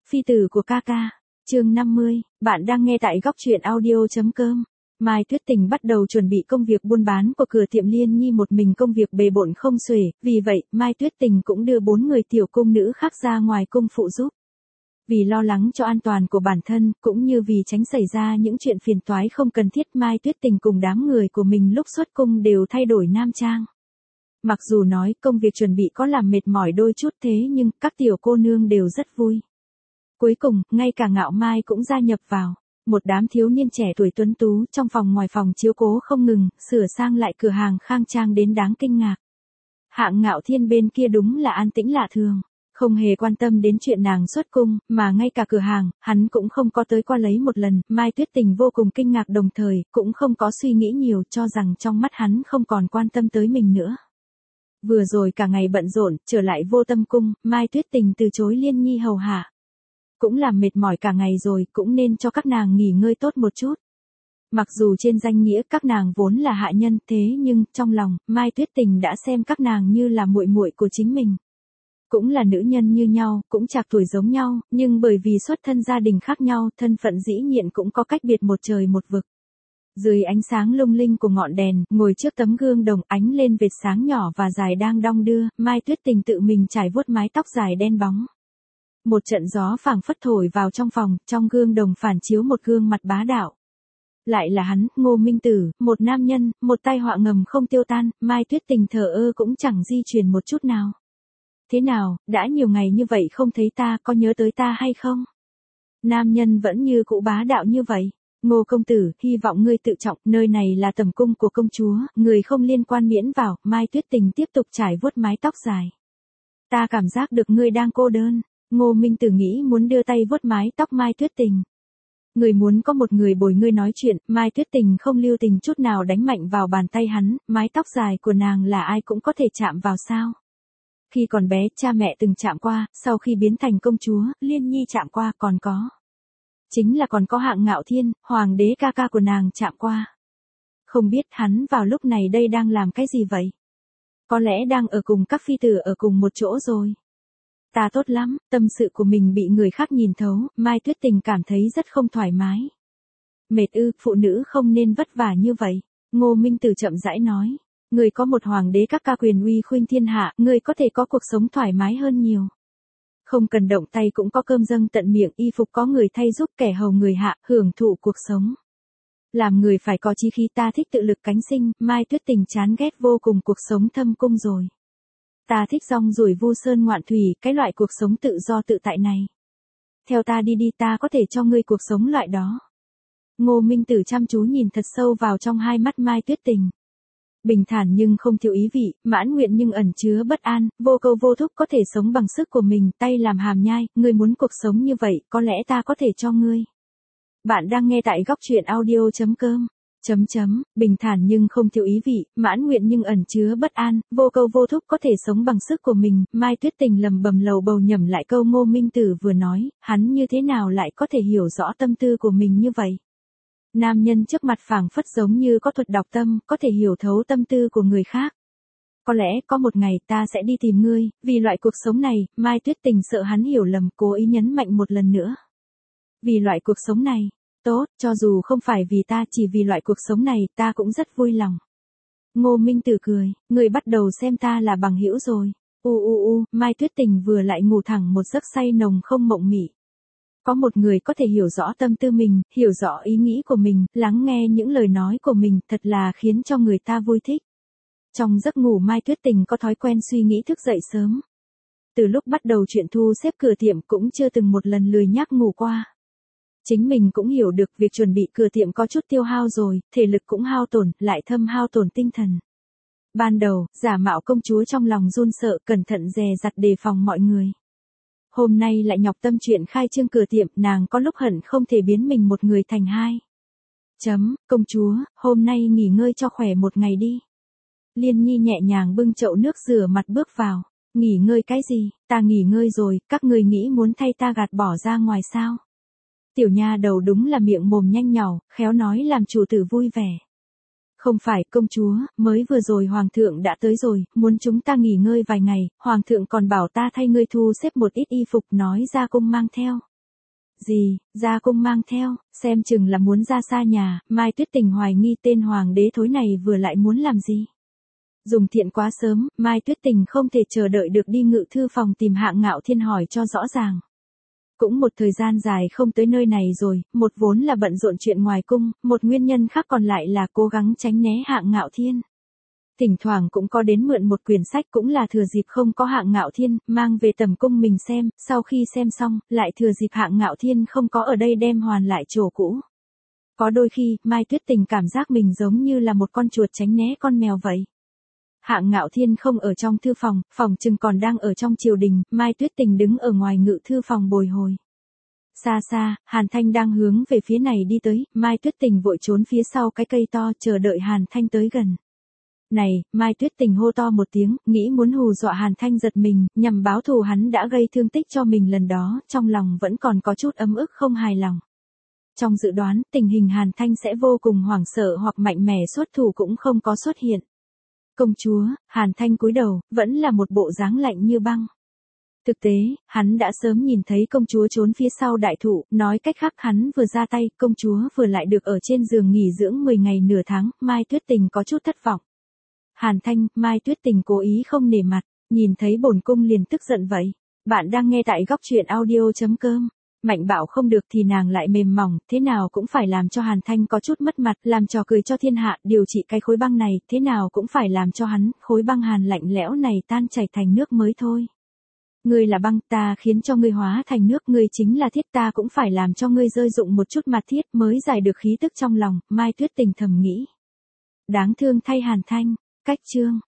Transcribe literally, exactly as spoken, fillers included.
Phi tử của ca ca. Chương năm mươi, bạn đang nghe tại góc truyện audio chấm com. Mai Tuyết Tình bắt đầu chuẩn bị công việc buôn bán của cửa tiệm Liên Nhi, một mình công việc bề bộn không xuể, vì vậy, Mai Tuyết Tình cũng đưa bốn người tiểu cung nữ khác ra ngoài cung phụ giúp. Vì lo lắng cho an toàn của bản thân, cũng như vì tránh xảy ra những chuyện phiền toái không cần thiết, Mai Tuyết Tình cùng đám người của mình lúc xuất cung đều thay đổi nam trang. Mặc dù nói công việc chuẩn bị có làm mệt mỏi đôi chút, thế nhưng các tiểu cô nương đều rất vui. Cuối cùng, ngay cả Ngạo Mai cũng gia nhập vào. Một đám thiếu niên trẻ tuổi tuấn tú trong phòng ngoài phòng chiếu cố không ngừng, sửa sang lại cửa hàng khang trang đến đáng kinh ngạc. Hạng Ngạo Thiên bên kia đúng là an tĩnh lạ thường, không hề quan tâm đến chuyện nàng xuất cung, mà ngay cả cửa hàng, hắn cũng không có tới qua lấy một lần. Mai Tuyết Tình vô cùng kinh ngạc, đồng thời, cũng không có suy nghĩ nhiều, cho rằng trong mắt hắn không còn quan tâm tới mình nữa. Vừa rồi cả ngày bận rộn, trở lại Vô Tâm Cung, Mai Tuyết Tình từ chối Liên Nhi hầu hạ. Cũng làm mệt mỏi cả ngày rồi, cũng nên cho các nàng nghỉ ngơi tốt một chút. Mặc dù trên danh nghĩa các nàng vốn là hạ nhân, thế nhưng trong lòng, Mai Tuyết Tình đã xem các nàng như là muội muội của chính mình. Cũng là nữ nhân như nhau, cũng trạc tuổi giống nhau, nhưng bởi vì xuất thân gia đình khác nhau, thân phận dĩ nhiên cũng có cách biệt một trời một vực. Dưới ánh sáng lung linh của ngọn đèn, ngồi trước tấm gương đồng ánh lên vệt sáng nhỏ và dài đang đong đưa, Mai Tuyết Tình tự mình trải vuốt mái tóc dài đen bóng. Một trận gió phảng phất thổi vào trong phòng, trong gương đồng phản chiếu một gương mặt bá đạo. Lại là hắn, Ngô Minh Tử, một nam nhân, một tai họa ngầm không tiêu tan, Mai Tuyết Tình thờ ơ cũng chẳng di chuyển một chút nào. Thế nào, đã nhiều ngày như vậy không thấy ta, có nhớ tới ta hay không? Nam nhân vẫn như cũ bá đạo như vậy. Ngô công tử, hy vọng ngươi tự trọng, nơi này là tầm cung của công chúa, người không liên quan miễn vào. Mai Tuyết Tình tiếp tục trải vuốt mái tóc dài. Ta cảm giác được ngươi đang cô đơn. Ngô Minh Tử nghĩ muốn đưa tay vuốt mái tóc Mai Tuyết Tình. Người muốn có một người bồi ngươi nói chuyện, Mai Tuyết Tình không lưu tình chút nào đánh mạnh vào bàn tay hắn, mái tóc dài của nàng là ai cũng có thể chạm vào sao. Khi còn bé, cha mẹ từng chạm qua, sau khi biến thành công chúa, Liên Nhi chạm qua, còn có. Chính là còn có Hạng Ngạo Thiên, hoàng đế ca ca của nàng chạm qua. Không biết hắn vào lúc này đây đang làm cái gì vậy? Có lẽ đang ở cùng các phi tử ở cùng một chỗ rồi. Ta tốt lắm, tâm sự của mình bị người khác nhìn thấu, Mai Tuyết Tình cảm thấy rất không thoải mái. Mệt ư, phụ nữ không nên vất vả như vậy. Ngô Minh Tử chậm rãi nói. Người có một hoàng đế các ca quyền uy khuynh thiên hạ, người có thể có cuộc sống thoải mái hơn nhiều. Không cần động tay cũng có cơm dâng tận miệng, y phục có người thay giúp, kẻ hầu người hạ, hưởng thụ cuộc sống. Làm người phải có chí khí, ta thích tự lực cánh sinh. Mai Tuyết Tình chán ghét vô cùng cuộc sống thâm cung rồi. Ta thích rong ruổi vu sơn ngoạn thủy, cái loại cuộc sống tự do tự tại này. Theo ta đi đi, ta có thể cho ngươi cuộc sống loại đó. Ngô Minh Tử chăm chú nhìn thật sâu vào trong hai mắt Mai Tuyết Tình. Bình thản nhưng không thiếu ý vị, mãn nguyện nhưng ẩn chứa bất an, vô câu vô thúc, có thể sống bằng sức của mình, tay làm hàm nhai. Ngươi muốn cuộc sống như vậy, có lẽ ta có thể cho ngươi. Bạn đang nghe tại góc truyện audio chấm com. Chấm chấm, bình thản nhưng không thiếu ý vị, mãn nguyện nhưng ẩn chứa bất an, vô câu vô thúc, có thể sống bằng sức của mình. Mai Tuyết Tình lầm bầm lầu bầu nhẩm lại câu Ngô Minh Tử vừa nói, hắn như thế nào lại có thể hiểu rõ tâm tư của mình như vậy. Nam nhân trước mặt phảng phất giống như có thuật đọc tâm, có thể hiểu thấu tâm tư của người khác. Có lẽ có một ngày ta sẽ đi tìm ngươi, vì loại cuộc sống này. Mai Tuyết Tình sợ hắn hiểu lầm, cố ý nhấn mạnh một lần nữa. Vì loại cuộc sống này. Tốt, cho dù không phải vì ta, chỉ vì loại cuộc sống này, ta cũng rất vui lòng. Ngô Minh Tử cười, người bắt đầu xem ta là bằng hữu rồi. U u u, Mai Tuyết Tình vừa lại ngủ thẳng một giấc say nồng không mộng mị. Có một người có thể hiểu rõ tâm tư mình, hiểu rõ ý nghĩ của mình, lắng nghe những lời nói của mình, thật là khiến cho người ta vui thích. Trong giấc ngủ Mai Tuyết Tình có thói quen suy nghĩ thức dậy sớm. Từ lúc bắt đầu chuyện thu xếp cửa tiệm cũng chưa từng một lần lười nhác ngủ qua. Chính mình cũng hiểu được việc chuẩn bị cửa tiệm có chút tiêu hao rồi, thể lực cũng hao tổn, lại thâm hao tổn tinh thần. Ban đầu, giả mạo công chúa trong lòng run sợ, cẩn thận dè dặt đề phòng mọi người. Hôm nay lại nhọc tâm chuyện khai trương cửa tiệm, nàng có lúc hận không thể biến mình một người thành hai. Chấm, công chúa, hôm nay nghỉ ngơi cho khỏe một ngày đi. Liên Nhi nhẹ nhàng bưng chậu nước rửa mặt bước vào. Nghỉ ngơi cái gì, ta nghỉ ngơi rồi, các người nghĩ muốn thay ta gạt bỏ ra ngoài sao? Tiểu nha đầu đúng là miệng mồm nhanh nhảu, khéo nói làm chủ tử vui vẻ. Không phải, công chúa, mới vừa rồi hoàng thượng đã tới rồi, muốn chúng ta nghỉ ngơi vài ngày, hoàng thượng còn bảo ta thay ngươi thu xếp một ít y phục, nói ra cung mang theo. Gì, ra cung mang theo, xem chừng là muốn ra xa nhà, Mai Tuyết Tình hoài nghi tên hoàng đế thối này vừa lại muốn làm gì. Dùng thiện quá sớm, Mai Tuyết Tình không thể chờ đợi được đi ngự thư phòng tìm Hạng Ngạo Thiên hỏi cho rõ ràng. Cũng một thời gian dài không tới nơi này rồi, một vốn là bận rộn chuyện ngoài cung, một nguyên nhân khác còn lại là cố gắng tránh né Hạng Ngạo Thiên. Thỉnh thoảng cũng có đến mượn một quyển sách cũng là thừa dịp không có Hạng Ngạo Thiên, mang về tầm cung mình xem, sau khi xem xong, lại thừa dịp Hạng Ngạo Thiên không có ở đây đem hoàn lại chỗ cũ. Có đôi khi, Mai Tuyết Tình cảm giác mình giống như là một con chuột tránh né con mèo vậy. Hạng Ngạo Thiên không ở trong thư phòng, phòng chừng còn đang ở trong triều đình, Mai Tuyết Tình đứng ở ngoài ngự thư phòng bồi hồi. Xa xa, Hàn Thanh đang hướng về phía này đi tới, Mai Tuyết Tình vội trốn phía sau cái cây to chờ đợi Hàn Thanh tới gần. Này, Mai Tuyết Tình hô to một tiếng, nghĩ muốn hù dọa Hàn Thanh giật mình, nhằm báo thù hắn đã gây thương tích cho mình lần đó, trong lòng vẫn còn có chút ấm ức không hài lòng. Trong dự đoán, tình hình Hàn Thanh sẽ vô cùng hoảng sợ hoặc mạnh mẽ xuất thủ cũng không có xuất hiện. Công chúa, Hàn Thanh cúi đầu, vẫn là một bộ dáng lạnh như băng. Thực tế, hắn đã sớm nhìn thấy công chúa trốn phía sau đại thụ, nói cách khác hắn vừa ra tay, công chúa vừa lại được ở trên giường nghỉ dưỡng mười ngày nửa tháng, Mai Tuyết Tình có chút thất vọng. Hàn Thanh, Mai Tuyết Tình cố ý không nể mặt, nhìn thấy bổn cung liền tức giận vậy. Bạn đang nghe tại góc truyện audio chấm com. Mạnh bạo không được thì nàng lại mềm mỏng, thế nào cũng phải làm cho Hàn Thanh có chút mất mặt, làm trò cười cho thiên hạ, điều trị cái khối băng này, thế nào cũng phải làm cho hắn, khối băng hàn lạnh lẽo này tan chảy thành nước mới thôi. Ngươi là băng, ta khiến cho ngươi hóa thành nước, ngươi chính là thiết, ta cũng phải làm cho ngươi rơi dụng một chút mặt thiết mới giải được khí tức trong lòng, Mai Tuyết Tình thầm nghĩ. Đáng thương thay Hàn Thanh, cách chương.